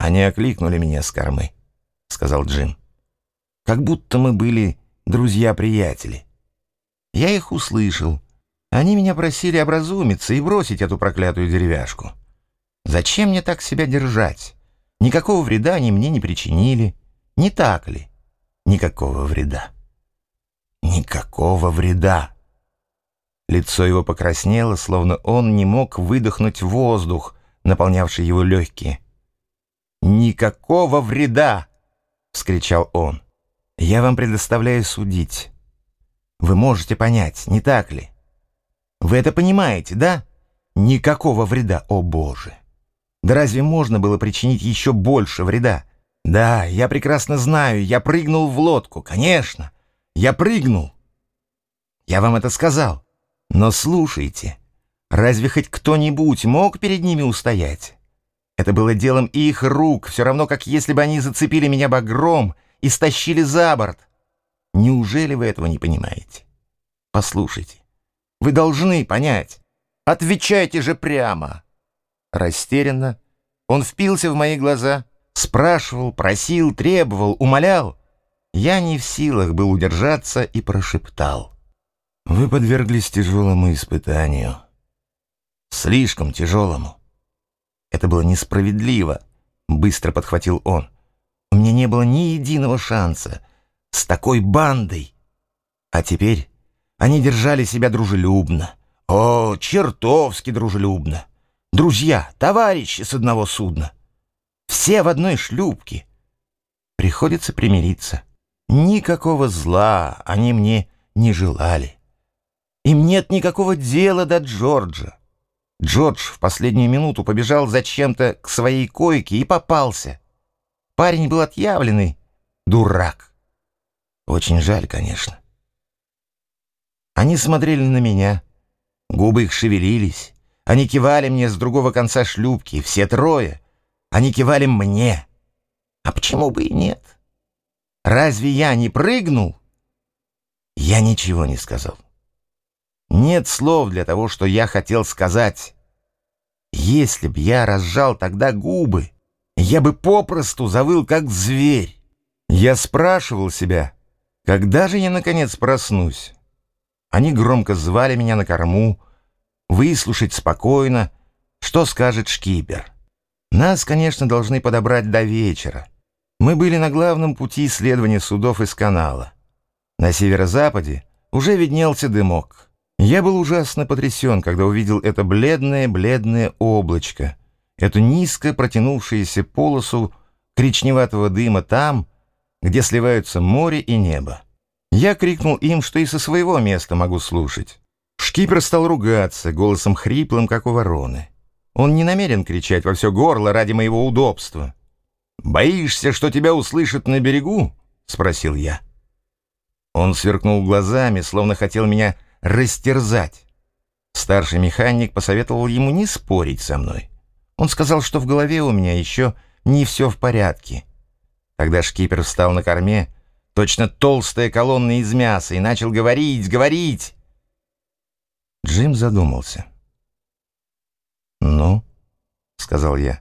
«Они окликнули меня с кормы», — сказал Джим. «Как будто мы были друзья-приятели. Я их услышал. Они меня просили образумиться и бросить эту проклятую деревяшку. Зачем мне так себя держать? Никакого вреда они мне не причинили. Не так ли? Никакого вреда. Никакого вреда». Лицо его покраснело, словно он не мог выдохнуть воздух, наполнявший его легкие. «Никакого вреда!» — вскричал он. «Я вам предоставляю судить. Вы можете понять, не так ли? Вы это понимаете, да? Никакого вреда, о Боже! Да разве можно было причинить еще больше вреда? Да, я прекрасно знаю, я прыгнул в лодку, конечно, я прыгнул. Я вам это сказал. Но слушайте, разве хоть кто-нибудь мог перед ними устоять? Это было делом их рук, все равно, как если бы они зацепили меня багром и стащили за борт. Неужели вы этого не понимаете? Послушайте, вы должны понять. Отвечайте же прямо. Растерянно он впился в мои глаза, спрашивал, просил, требовал, умолял. Я не в силах был удержаться и прошептал: «Вы подверглись тяжелому испытанию. Слишком тяжелому». «Это было несправедливо», — быстро подхватил он. «У меня не было ни единого шанса с такой бандой. А теперь они держали себя дружелюбно. О, чертовски дружелюбно. Друзья, товарищи с одного судна. Все в одной шлюпке. Приходится примириться. Никакого зла они мне не желали. Им нет никакого дела до Джорджа. Джордж в последнюю минуту побежал зачем-то к своей койке и попался. Парень был отъявленный дурак. Очень жаль, конечно. Они смотрели на меня, губы их шевелились. Они кивали мне с другого конца шлюпки, все трое. Они кивали мне. А почему бы и нет? Разве я не прыгнул? Я ничего не сказал. Нет слов для того, что я хотел сказать. Если б я разжал тогда губы, я бы попросту завыл, как зверь. Я спрашивал себя, когда же я, наконец, проснусь? Они громко звали меня на корму, выслушать спокойно, что скажет шкипер. Нас, конечно, должны подобрать до вечера. Мы были на главном пути исследования судов из канала. На северо-западе уже виднелся дымок. Я был ужасно потрясен, когда увидел это бледное облачко, эту низко протянувшуюся полосу коричневатого дыма там, где сливаются море и небо. Я крикнул им, что и со своего места могу слушать. Шкипер стал ругаться, голосом хриплым, как у вороны. Он не намерен кричать во все горло ради моего удобства. «Боишься, что тебя услышат на берегу?» — спросил я. Он сверкнул глазами, словно хотел меня растерзать. Старший механик посоветовал ему не спорить со мной. Он сказал, что в голове у меня еще не все в порядке. Тогда шкипер встал на корме, точно толстая колонна из мяса, и начал говорить. Джим задумался. «Ну?» — сказал я.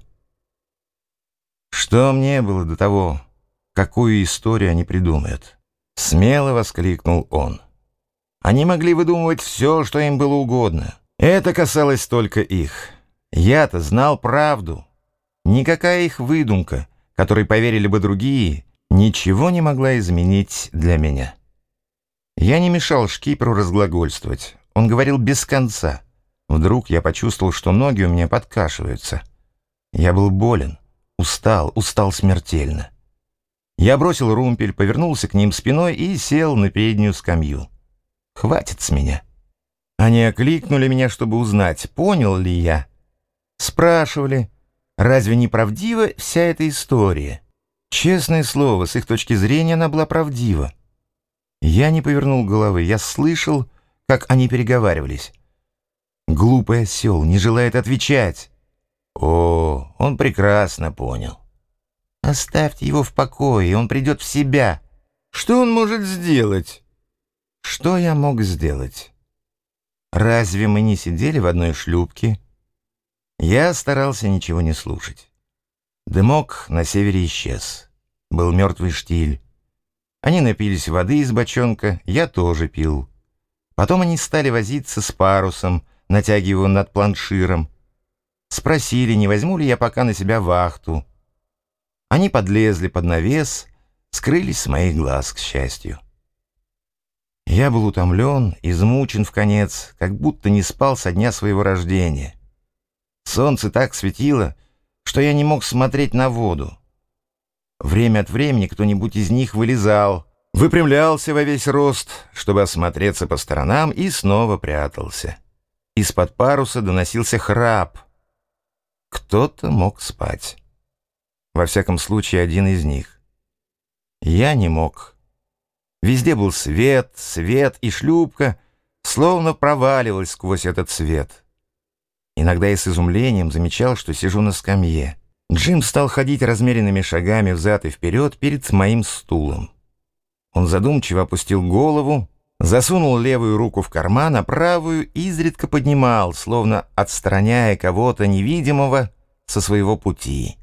«Что мне было до того, какую историю они придумают?» Смело воскликнул он. Они могли выдумывать все, что им было угодно. Это касалось только их. Я-то знал правду. Никакая их выдумка, которой поверили бы другие, ничего не могла изменить для меня. Я не мешал шкиперу разглагольствовать. Он говорил без конца. Вдруг я почувствовал, что ноги у меня подкашиваются. Я был болен, устал смертельно. Я бросил румпель, повернулся к ним спиной и сел на переднюю скамью. Хватит с меня. Они окликнули меня, чтобы узнать, понял ли я. Спрашивали, разве не правдива вся эта история? Честное слово, с их точки зрения она была правдива. Я не повернул головы, я слышал, как они переговаривались. Глупый осел не желает отвечать. О, он прекрасно понял. Оставьте его в покое, он придет в себя. Что он может сделать? Что я мог сделать? Разве мы не сидели в одной шлюпке? Я старался ничего не слушать. Дымок на севере исчез. Был мертвый штиль. Они напились воды из бочонка, я тоже пил. Потом они стали возиться с парусом, натягивая его над планширом. Спросили, не возьму ли я пока на себя вахту. Они подлезли под навес, скрылись с моих глаз, к счастью. Я был утомлен, измучен вконец, как будто не спал со дня своего рождения. Солнце так светило, что я не мог смотреть на воду. Время от времени кто-нибудь из них вылезал, выпрямлялся во весь рост, чтобы осмотреться по сторонам, и снова прятался. Из-под паруса доносился храп. Кто-то мог спать. Во всяком случае, один из них. Я не мог. Везде был свет, свет, и шлюпка словно проваливалась сквозь этот свет. Иногда я с изумлением замечал, что сижу на скамье. Джим стал ходить размеренными шагами взад и вперед перед моим стулом. Он задумчиво опустил голову, засунул левую руку в карман, а правую изредка поднимал, словно отстраняя кого-то невидимого со своего пути.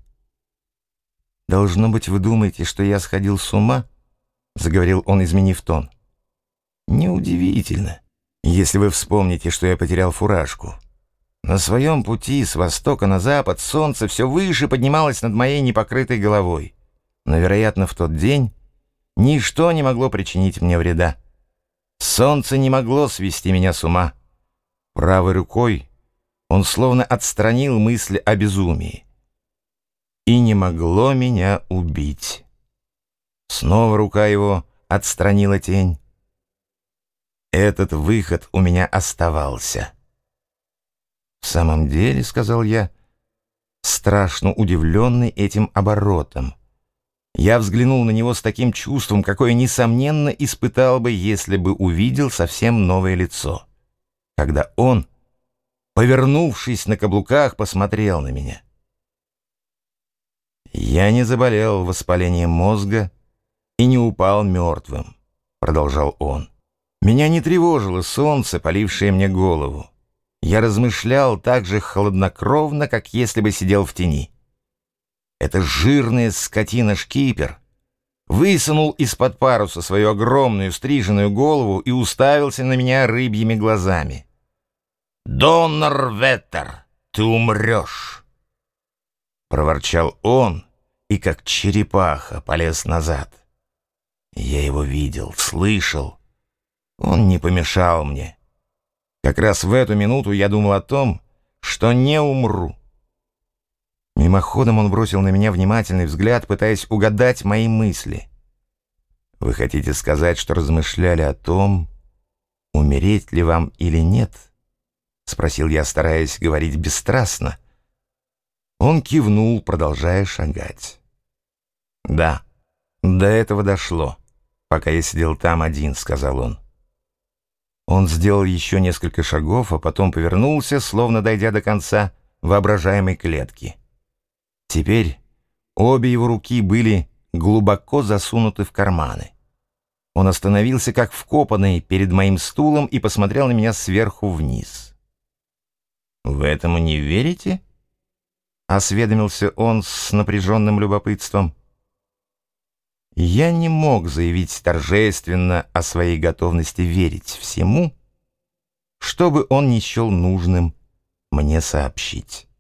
«Должно быть, вы думаете, что я сходил с ума?» — заговорил он, изменив тон. «Неудивительно, если вы вспомните, что я потерял фуражку. На своем пути с востока на запад солнце все выше поднималось над моей непокрытой головой. Но, вероятно, в тот день ничто не могло причинить мне вреда. Солнце не могло свести меня с ума. Правой рукой он словно отстранил мысль о безумии. И не могло меня убить. Снова рука его отстранила тень. Этот выход у меня оставался. «В самом деле, — сказал я, страшно удивленный этим оборотом, я взглянул на него с таким чувством, какое, несомненно, испытал бы, если бы увидел совсем новое лицо, когда он, повернувшись на каблуках, посмотрел на меня. Я не заболел воспалением мозга и не упал мертвым, — продолжал он. Меня не тревожило солнце, полившее мне голову. Я размышлял так же хладнокровно, как если бы сидел в тени. Эта жирная скотина-шкипер высунул из-под паруса свою огромную стриженную голову и уставился на меня рыбьими глазами. «Доннерветтер, ты умрешь!» Проворчал он и, как черепаха, полез назад. Я его видел, слышал. Он не помешал мне. Как раз в эту минуту я думал о том, что не умру. Мимоходом он бросил на меня внимательный взгляд, пытаясь угадать мои мысли. «Вы хотите сказать, что размышляли о том, умереть ли вам или нет?» — спросил я, стараясь говорить бесстрастно. Он кивнул, продолжая шагать. «Да, до этого дошло, пока я сидел там один», — сказал он. Он сделал еще несколько шагов, а потом повернулся, словно дойдя до конца воображаемой клетки. Теперь обе его руки были глубоко засунуты в карманы. Он остановился, как вкопанный, перед моим стулом и посмотрел на меня сверху вниз. «Вы этому не верите?» — осведомился он с напряженным любопытством. Я не мог заявить торжественно о своей готовности верить всему, что бы он не счел нужным мне сообщить.